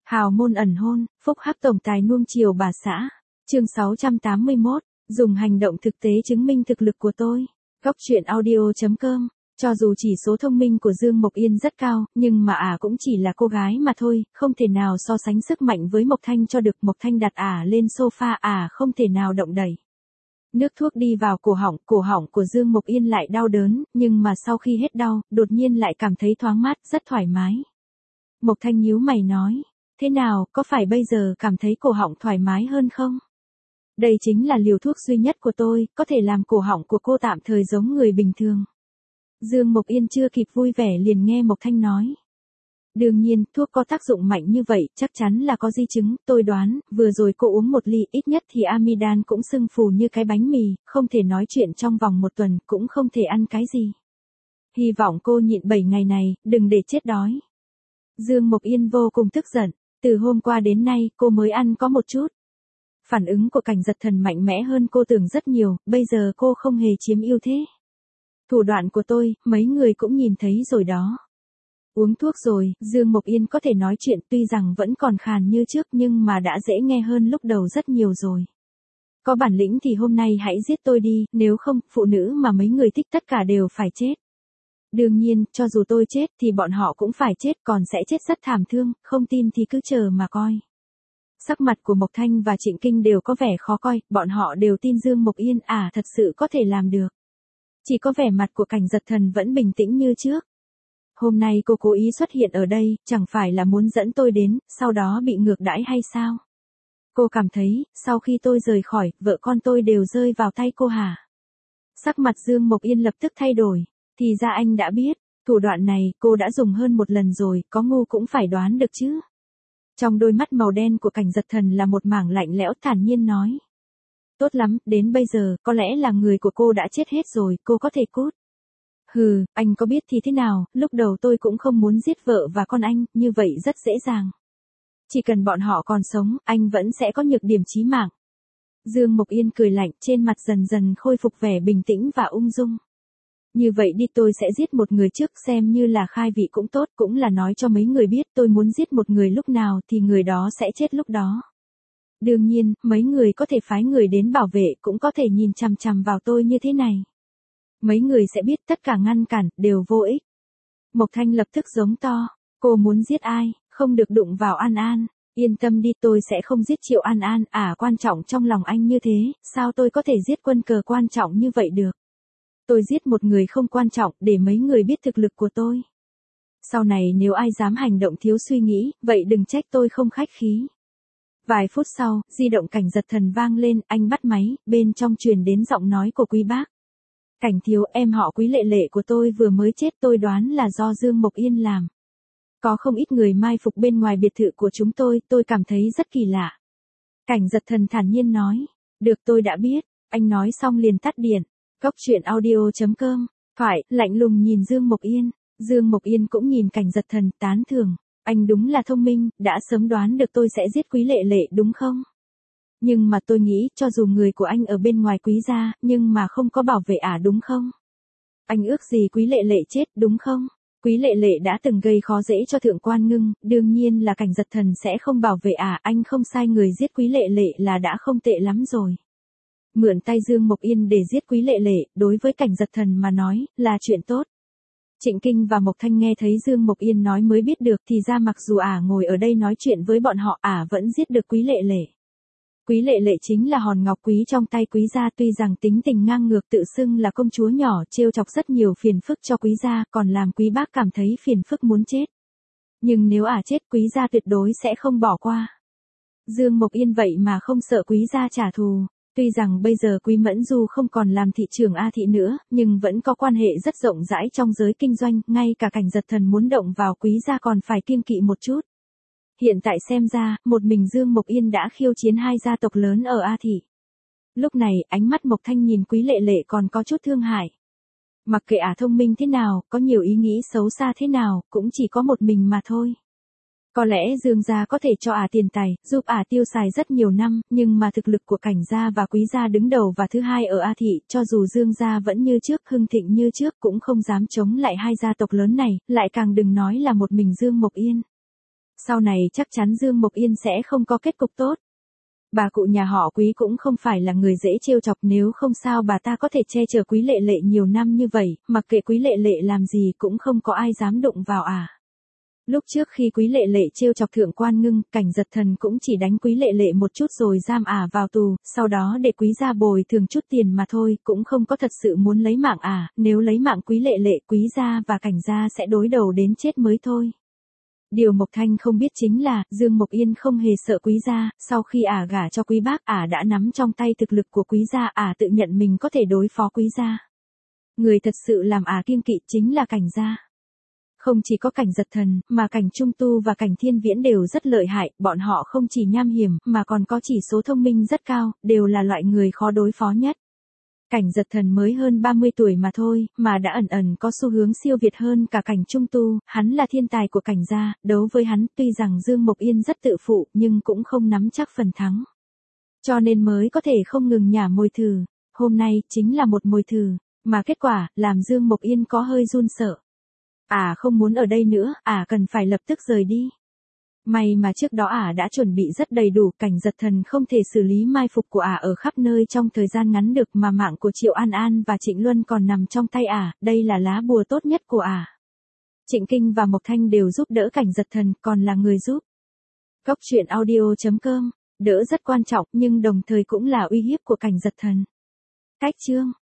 Hào môn ẩn hôn, phúc hắc tổng tài nuông chiều bà xã. Chương 681, dùng hành động thực tế chứng minh thực lực của tôi. Góc truyện audio.com. Cho dù chỉ số thông minh của Dương Mộc Yên rất cao, nhưng mà cũng chỉ là cô gái mà thôi, không thể nào so sánh sức mạnh với Mộc Thanh cho được. Mộc Thanh đặt lên sofa, không thể nào động đẩy. Nước thuốc đi vào cổ họng của Dương Mộc Yên lại đau đớn, nhưng mà sau khi hết đau, đột nhiên lại cảm thấy thoáng mát, rất thoải mái. Mộc Thanh nhíu mày nói, thế nào, có phải bây giờ cảm thấy cổ họng thoải mái hơn không? Đây chính là liều thuốc duy nhất của tôi, có thể làm cổ họng của cô tạm thời giống người bình thường. Dương Mộc Yên chưa kịp vui vẻ liền nghe Mộc Thanh nói. Đương nhiên, thuốc có tác dụng mạnh như vậy, chắc chắn là có di chứng, tôi đoán, vừa rồi cô uống một ly, ít nhất thì amidan cũng sưng phù như cái bánh mì, không thể nói chuyện trong vòng một tuần, cũng không thể ăn cái gì. Hy vọng cô nhịn 7 ngày này, đừng để chết đói. Dương Mộc Yên vô cùng tức giận, từ hôm qua đến nay, cô mới ăn có một chút. Phản ứng của Cảnh Giật Thần mạnh mẽ hơn cô tưởng rất nhiều, bây giờ cô không hề chiếm ưu thế. Thủ đoạn của tôi, mấy người cũng nhìn thấy rồi đó. Uống thuốc rồi, Dương Mộc Yên có thể nói chuyện tuy rằng vẫn còn khàn như trước nhưng mà đã dễ nghe hơn lúc đầu rất nhiều rồi. Có bản lĩnh thì hôm nay hãy giết tôi đi, nếu không, phụ nữ mà mấy người thích tất cả đều phải chết. Đương nhiên, cho dù tôi chết thì bọn họ cũng phải chết, còn sẽ chết rất thảm thương, không tin thì cứ chờ mà coi. Sắc mặt của Mộc Thanh và Trịnh Kinh đều có vẻ khó coi, bọn họ đều tin Dương Mộc Yên thật sự có thể làm được. Chỉ có vẻ mặt của Cảnh Giật Thần vẫn bình tĩnh như trước. Hôm nay cô cố ý xuất hiện ở đây, chẳng phải là muốn dẫn tôi đến, sau đó bị ngược đãi hay sao? Cô cảm thấy, sau khi tôi rời khỏi, vợ con tôi đều rơi vào tay cô hả? Sắc mặt Dương Mộc Yên lập tức thay đổi, thì ra anh đã biết, thủ đoạn này cô đã dùng hơn một lần rồi, có ngu cũng phải đoán được chứ. Trong đôi mắt màu đen của Cảnh Giật Thần là một mảng lạnh lẽo, thản nhiên nói. Tốt lắm, đến bây giờ, có lẽ là người của cô đã chết hết rồi, cô có thể cút. Hừ, anh có biết thì thế nào, lúc đầu tôi cũng không muốn giết vợ và con anh, như vậy rất dễ dàng. Chỉ cần bọn họ còn sống, anh vẫn sẽ có nhược điểm chí mạng. Dương Mộc Yên cười lạnh, trên mặt dần dần khôi phục vẻ bình tĩnh và ung dung. Như vậy đi, tôi sẽ giết một người trước, xem như là khai vị cũng tốt, cũng là nói cho mấy người biết tôi muốn giết một người lúc nào thì người đó sẽ chết lúc đó. Đương nhiên, mấy người có thể phái người đến bảo vệ, cũng có thể nhìn chằm chằm vào tôi như thế này. Mấy người sẽ biết tất cả ngăn cản, đều vô ích. Mộc Thanh lập tức giống to, cô muốn giết ai, không được đụng vào An An, yên tâm đi, tôi sẽ không giết Triệu An An, quan trọng trong lòng anh như thế, sao tôi có thể giết quân cờ quan trọng như vậy được. Tôi giết một người không quan trọng, để mấy người biết thực lực của tôi. Sau này nếu ai dám hành động thiếu suy nghĩ, vậy đừng trách tôi không khách khí. Vài phút sau, di động Cảnh Giật Thần vang lên, anh bắt máy, bên trong truyền đến giọng nói của Quý bác. Cảnh thiếu, em họ Quý Lệ Lệ của tôi vừa mới chết, tôi đoán là do Dương Mộc Yên làm. Có không ít người mai phục bên ngoài biệt thự của chúng tôi cảm thấy rất kỳ lạ. Cảnh Giật Thần thản nhiên nói, được, tôi đã biết, anh nói xong liền tắt điện. Góc truyện audio.com, thoại, lạnh lùng nhìn Dương Mộc Yên. Dương Mộc Yên cũng nhìn Cảnh Giật Thần, tán thưởng, anh đúng là thông minh, đã sớm đoán được tôi sẽ giết Quý Lệ Lệ đúng không? Nhưng mà tôi nghĩ, cho dù người của anh ở bên ngoài Quý gia, nhưng mà không có bảo vệ đúng không? Anh ước gì Quý Lệ Lệ chết đúng không? Quý Lệ Lệ đã từng gây khó dễ cho Thượng Quan Ngưng, đương nhiên là Cảnh Giật Thần sẽ không bảo vệ anh không sai người giết Quý Lệ Lệ là đã không tệ lắm rồi. Mượn tay Dương Mộc Yên để giết Quý Lệ Lệ, đối với Cảnh Giật Thần mà nói, là chuyện tốt. Trịnh Kinh và Mộc Thanh nghe thấy Dương Mộc Yên nói mới biết được, thì ra mặc dù ngồi ở đây nói chuyện với bọn họ, vẫn giết được Quý Lệ Lệ. Quý Lệ Lệ chính là hòn ngọc quý trong tay Quý gia, tuy rằng tính tình ngang ngược, tự xưng là công chúa nhỏ, trêu chọc rất nhiều phiền phức cho Quý gia, còn làm Quý bác cảm thấy phiền phức muốn chết. Nhưng nếu chết, Quý gia tuyệt đối sẽ không bỏ qua. Dương Mộc Yên vậy mà không sợ Quý gia trả thù. Tuy rằng bây giờ Quý Mẫn Du không còn làm thị trưởng A thị nữa, nhưng vẫn có quan hệ rất rộng rãi trong giới kinh doanh, ngay cả Cảnh Giật Thần muốn động vào Quý gia còn phải kiêng kỵ một chút. Hiện tại xem ra, một mình Dương Mộc Yên đã khiêu chiến hai gia tộc lớn ở A thị. Lúc này, ánh mắt Mộc Thanh nhìn Quý Lệ Lệ còn có chút thương hại. Mặc kệ thông minh thế nào, có nhiều ý nghĩ xấu xa thế nào, cũng chỉ có một mình mà thôi. Có lẽ Dương gia có thể cho tiền tài, giúp tiêu xài rất nhiều năm, nhưng mà thực lực của Cảnh gia và Quý gia đứng đầu và thứ hai ở A thị, cho dù Dương gia vẫn như trước, hưng thịnh như trước, cũng không dám chống lại hai gia tộc lớn này, lại càng đừng nói là một mình Dương Mộc Yên. Sau này chắc chắn Dương Mộc Yên sẽ không có kết cục tốt. Bà cụ nhà họ Quý cũng không phải là người dễ trêu chọc, nếu không sao bà ta có thể che chở Quý Lệ Lệ nhiều năm như vậy, mặc kệ Quý Lệ Lệ làm gì cũng không có ai dám đụng vào à. Lúc trước khi Quý Lệ Lệ trêu chọc Thượng Quan Ngưng, Cảnh Giật Thần cũng chỉ đánh Quý Lệ Lệ một chút rồi giam ả vào tù, sau đó để Quý gia bồi thường chút tiền mà thôi, cũng không có thật sự muốn lấy mạng ả, nếu lấy mạng Quý Lệ Lệ, Quý gia và Cảnh gia sẽ đối đầu đến chết mới thôi. Điều Mộc Thanh không biết chính là, Dương Mộc Yên không hề sợ Quý gia, sau khi ả gả cho Quý bác, ả đã nắm trong tay thực lực của Quý gia, ả tự nhận mình có thể đối phó Quý gia. Người thật sự làm ả kiêng kỵ chính là Cảnh gia. Không chỉ có Cảnh Giật Thần, mà Cảnh Trung Tu và Cảnh Thiên Viễn đều rất lợi hại, bọn họ không chỉ nham hiểm, mà còn có chỉ số thông minh rất cao, đều là loại người khó đối phó nhất. Cảnh Giật Thần mới hơn 30 tuổi mà thôi, mà đã ẩn ẩn có xu hướng siêu việt hơn cả Cảnh Trung Tu, hắn là thiên tài của Cảnh gia, đấu với hắn, tuy rằng Dương Mộc Yên rất tự phụ, nhưng cũng không nắm chắc phần thắng. Cho nên mới có thể không ngừng nhả mồi thử, hôm nay, chính là một mồi thử, mà kết quả, làm Dương Mộc Yên có hơi run sợ. Không muốn ở đây nữa, cần phải lập tức rời đi. May mà trước đó đã chuẩn bị rất đầy đủ, Cảnh Giật Thần không thể xử lý mai phục của ở khắp nơi trong thời gian ngắn được, mà mạng của Triệu An An và Trịnh Luân còn nằm trong tay đây là lá bùa tốt nhất của Trịnh Kinh và Mộc Thanh đều giúp đỡ Cảnh Giật Thần, còn là người giúp. Góc truyện audio.com, đỡ rất quan trọng nhưng đồng thời cũng là uy hiếp của Cảnh Giật Thần. Cách chương